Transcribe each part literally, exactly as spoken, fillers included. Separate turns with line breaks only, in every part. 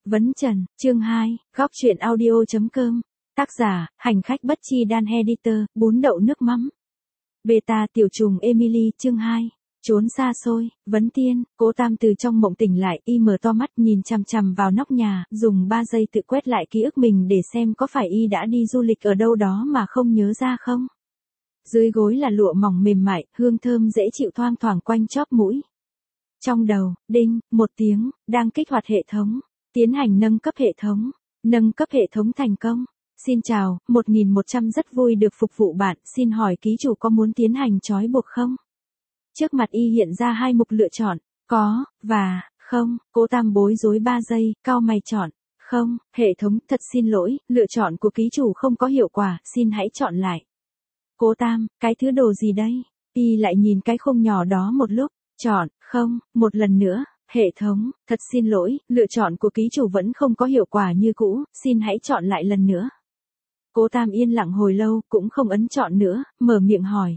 Vấn Trần, chương hai, góc truyện audio.com. Tác giả, hành khách bất chi đan editor, bún đậu nước mắm. Beta tiểu trùng Emily, chương hai. Trốn xa xôi, Vấn Tiên, Cố Tam từ trong mộng tỉnh lại, y mở to mắt nhìn chằm chằm vào nóc nhà, dùng ba giây tự quét lại ký ức mình để xem có phải y đã đi du lịch ở đâu đó mà không nhớ ra không. Dưới gối là lụa mỏng mềm mại, hương thơm dễ chịu thoang thoảng quanh chóp mũi. Trong đầu, đinh, một tiếng, đang kích hoạt hệ thống. Tiến hành nâng cấp hệ thống. Nâng cấp hệ thống thành công. Xin chào, một nghìn một trăm rất vui được phục vụ bạn, xin hỏi ký chủ có muốn tiến hành trói buộc không? Trước mặt y hiện ra hai mục lựa chọn, có, và, không. Cố Tam bối rối ba giây, cau mày chọn, không. Hệ thống, thật xin lỗi, lựa chọn của ký chủ không có hiệu quả, xin hãy chọn lại. Cố Tam, cái thứ đồ gì đây? Y lại nhìn cái khung nhỏ đó một lúc, chọn, không, một lần nữa. Hệ thống, thật xin lỗi, lựa chọn của ký chủ vẫn không có hiệu quả như cũ, xin hãy chọn lại lần nữa. Cố Tam yên lặng hồi lâu, cũng không ấn chọn nữa, mở miệng hỏi.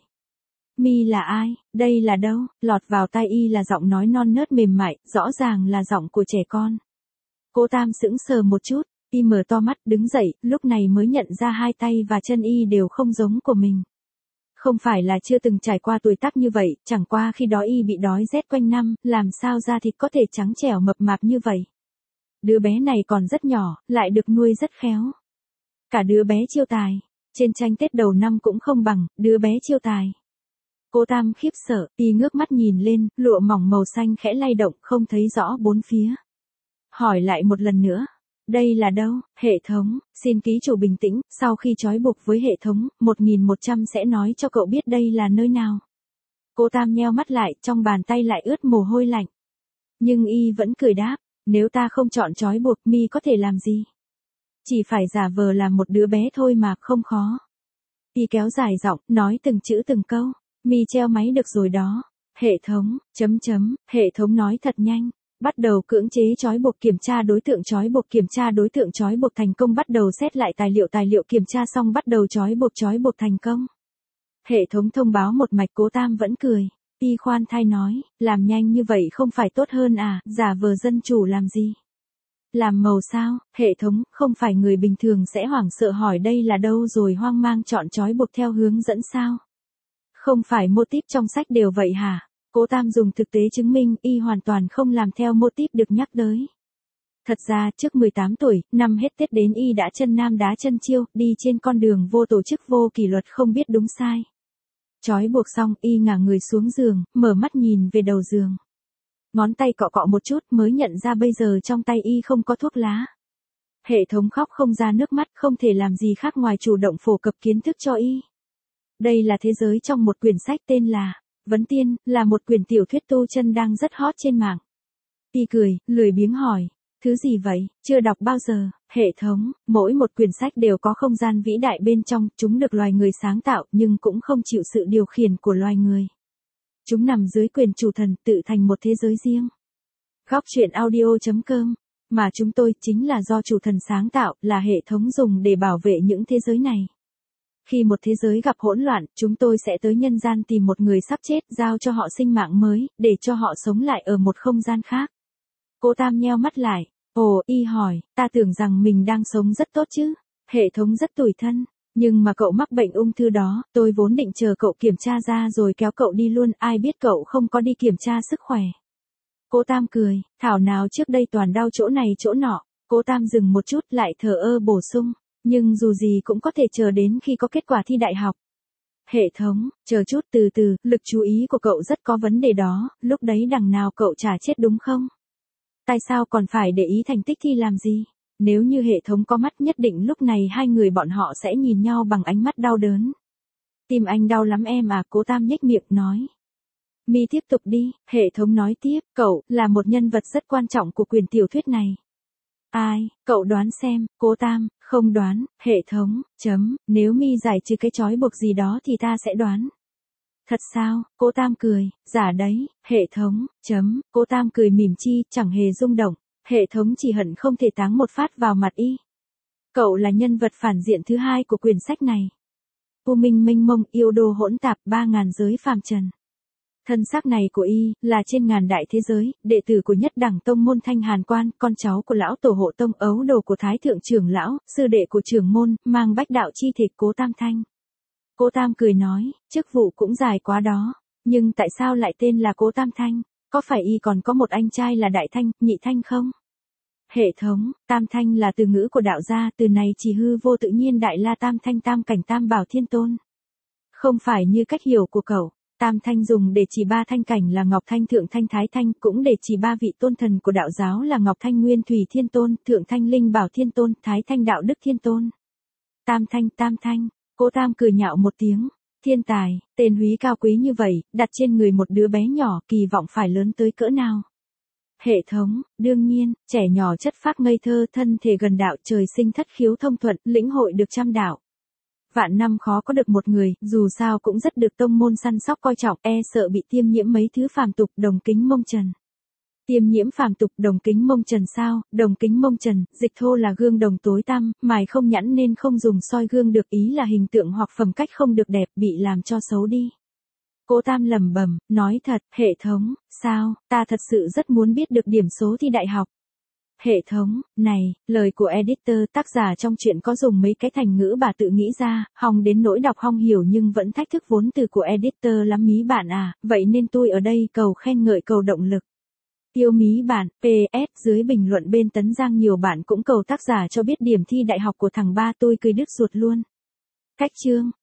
Mi là ai, đây là đâu? Lọt vào tai y là giọng nói non nớt mềm mại, rõ ràng là giọng của trẻ con. Cố Tam sững sờ một chút, y mở to mắt đứng dậy, lúc này mới nhận ra hai tay và chân y đều không giống của mình. Không phải là chưa từng trải qua tuổi tác như vậy, chẳng qua khi đó y bị đói rét quanh năm, làm sao da thịt có thể trắng trẻo mập mạp như vậy. Đứa bé này còn rất nhỏ, lại được nuôi rất khéo. Cả đứa bé chiêu tài, trên tranh Tết đầu năm cũng không bằng, đứa bé chiêu tài. Cố Tam khiếp sợ, y ngước mắt nhìn lên, lụa mỏng màu xanh khẽ lay động, không thấy rõ bốn phía. Hỏi lại một lần nữa. Đây là đâu? Hệ thống, xin ký chủ bình tĩnh, sau khi trói buộc với hệ thống, một nghìn một trăm sẽ nói cho cậu biết đây là nơi nào. Cố Tam nheo mắt lại, trong bàn tay lại ướt mồ hôi lạnh. Nhưng y vẫn cười đáp, nếu ta không chọn trói buộc, mi có thể làm gì? Chỉ phải giả vờ là một đứa bé thôi mà, không khó. Y kéo dài giọng, nói từng chữ từng câu, mi treo máy được rồi đó. Hệ thống, chấm chấm, hệ thống nói thật nhanh. Bắt đầu cưỡng chế trói buộc kiểm tra đối tượng trói buộc kiểm tra đối tượng trói buộc thành công bắt đầu xét lại tài liệu tài liệu kiểm tra xong bắt đầu trói buộc trói buộc thành công. Hệ thống thông báo một mạch. Cố Tam vẫn cười. Y khoan thai nói, làm nhanh như vậy không phải tốt hơn à, giả vờ dân chủ làm gì? Làm màu sao? Hệ thống, không phải người bình thường sẽ hoảng sợ hỏi đây là đâu rồi hoang mang chọn trói buộc theo hướng dẫn sao? Không phải mô típ trong sách đều vậy hả? Cố Tam dùng thực tế chứng minh y hoàn toàn không làm theo mô típ được nhắc tới. Thật ra trước mười tám tuổi, năm hết Tết đến y đã chân nam đá chân chiêu, đi trên con đường vô tổ chức vô kỷ luật không biết đúng sai. Trói buộc xong y ngả người xuống giường, mở mắt nhìn về đầu giường. Ngón tay cọ cọ một chút mới nhận ra bây giờ trong tay y không có thuốc lá. Hệ thống khóc không ra nước mắt không thể làm gì khác ngoài chủ động phổ cập kiến thức cho y. Đây là thế giới trong một quyển sách tên là Vấn Tiên, là một quyển tiểu thuyết tu chân đang rất hot trên mạng. Y cười, lười biếng hỏi, thứ gì vậy, chưa đọc bao giờ. Hệ thống, mỗi một quyển sách đều có không gian vĩ đại bên trong, chúng được loài người sáng tạo nhưng cũng không chịu sự điều khiển của loài người. Chúng nằm dưới quyền chủ thần tự thành một thế giới riêng. Góc truyện audio.com, mà chúng tôi chính là do chủ thần sáng tạo, là hệ thống dùng để bảo vệ những thế giới này. Khi một thế giới gặp hỗn loạn, chúng tôi sẽ tới nhân gian tìm một người sắp chết, giao cho họ sinh mạng mới, để cho họ sống lại ở một không gian khác. Cố Tam nheo mắt lại. Ồ, y hỏi, ta tưởng rằng mình đang sống rất tốt chứ. Hệ thống rất tủi thân. Nhưng mà cậu mắc bệnh ung thư đó, tôi vốn định chờ cậu kiểm tra ra rồi kéo cậu đi luôn, ai biết cậu không có đi kiểm tra sức khỏe. Cố Tam cười, thảo nào trước đây toàn đau chỗ này chỗ nọ. Cố Tam dừng một chút lại thờ ơ bổ sung. Nhưng dù gì cũng có thể chờ đến khi có kết quả thi đại học. Hệ thống, chờ chút từ từ, lực chú ý của cậu rất có vấn đề đó, lúc đấy đằng nào cậu chả chết đúng không? Tại sao còn phải để ý thành tích thi làm gì? Nếu như hệ thống có mắt nhất định lúc này hai người bọn họ sẽ nhìn nhau bằng ánh mắt đau đớn. Tim anh đau lắm em à, Cố Tam nhếch miệng nói. Mi tiếp tục đi, hệ thống nói tiếp, cậu là một nhân vật rất quan trọng của quyển tiểu thuyết này. Ai, cậu đoán xem. Cố Tam, không đoán. Hệ thống, chấm, nếu mi giải trừ cái trói buộc gì đó thì ta sẽ đoán. Thật sao? Cố Tam cười, giả đấy. Hệ thống, chấm, Cố Tam cười mỉm chi, chẳng hề rung động. Hệ thống chỉ hận không thể táng một phát vào mặt y. Cậu là nhân vật phản diện thứ hai của quyển sách này. U minh mênh mông, yêu đô hỗn tạp, ba ngàn giới phàm trần. Thân xác này của y, là trên ngàn đại thế giới, đệ tử của nhất đẳng tông môn Thanh Hàn Quan, con cháu của lão tổ hộ tông, ấu đồ của Thái thượng trưởng lão, sư đệ của trưởng môn, mang bách đạo chi thể Cố Tam Thanh. Cố Tam cười nói, chức vụ cũng dài quá đó, nhưng tại sao lại tên là Cố Tam Thanh? Có phải y còn có một anh trai là Đại Thanh, Nhị Thanh không? Hệ thống, Tam Thanh là từ ngữ của đạo gia, từ này chỉ hư vô tự nhiên Đại La Tam Thanh Tam Cảnh Tam Bảo Thiên Tôn. Không phải như cách hiểu của cậu. Tam Thanh dùng để chỉ ba thanh cảnh là Ngọc Thanh, Thượng Thanh, Thái Thanh, cũng để chỉ ba vị tôn thần của đạo giáo là Ngọc Thanh Nguyên Thủy Thiên Tôn, Thượng Thanh Linh Bảo Thiên Tôn, Thái Thanh Đạo Đức Thiên Tôn. Tam Thanh, Tam Thanh, Cố Tam cười nhạo một tiếng, thiên tài, tên húy cao quý như vậy, đặt trên người một đứa bé nhỏ, kỳ vọng phải lớn tới cỡ nào. Hệ thống, đương nhiên, trẻ nhỏ chất phác ngây thơ, thân thể gần đạo, trời sinh thất khiếu thông thuận, lĩnh hội được trăm đạo. Vạn năm khó có được một người, dù sao cũng rất được tông môn săn sóc coi trọng, e sợ bị tiêm nhiễm mấy thứ phàm tục, đồng kính mông trần. Tiêm nhiễm phàm tục, đồng kính mông trần sao? Đồng kính mông trần, dịch thô là gương đồng tối tăm, mài không nhẵn nên không dùng soi gương được, ý là hình tượng hoặc phẩm cách không được đẹp, bị làm cho xấu đi. Cố Tam lẩm bẩm, nói thật, hệ thống, sao, ta thật sự rất muốn biết được điểm số thi đại học. Hệ thống, này, lời của editor, tác giả trong truyện có dùng mấy cái thành ngữ bà tự nghĩ ra, hòng đến nỗi đọc không hiểu nhưng vẫn thách thức vốn từ của editor lắm mí bạn à, vậy nên tôi ở đây cầu khen ngợi cầu động lực. Tiêu mí bạn, pê ét, dưới bình luận bên Tấn Giang nhiều bạn cũng cầu tác giả cho biết điểm thi đại học của thằng ba, tôi cười đứt ruột luôn. Cách chương.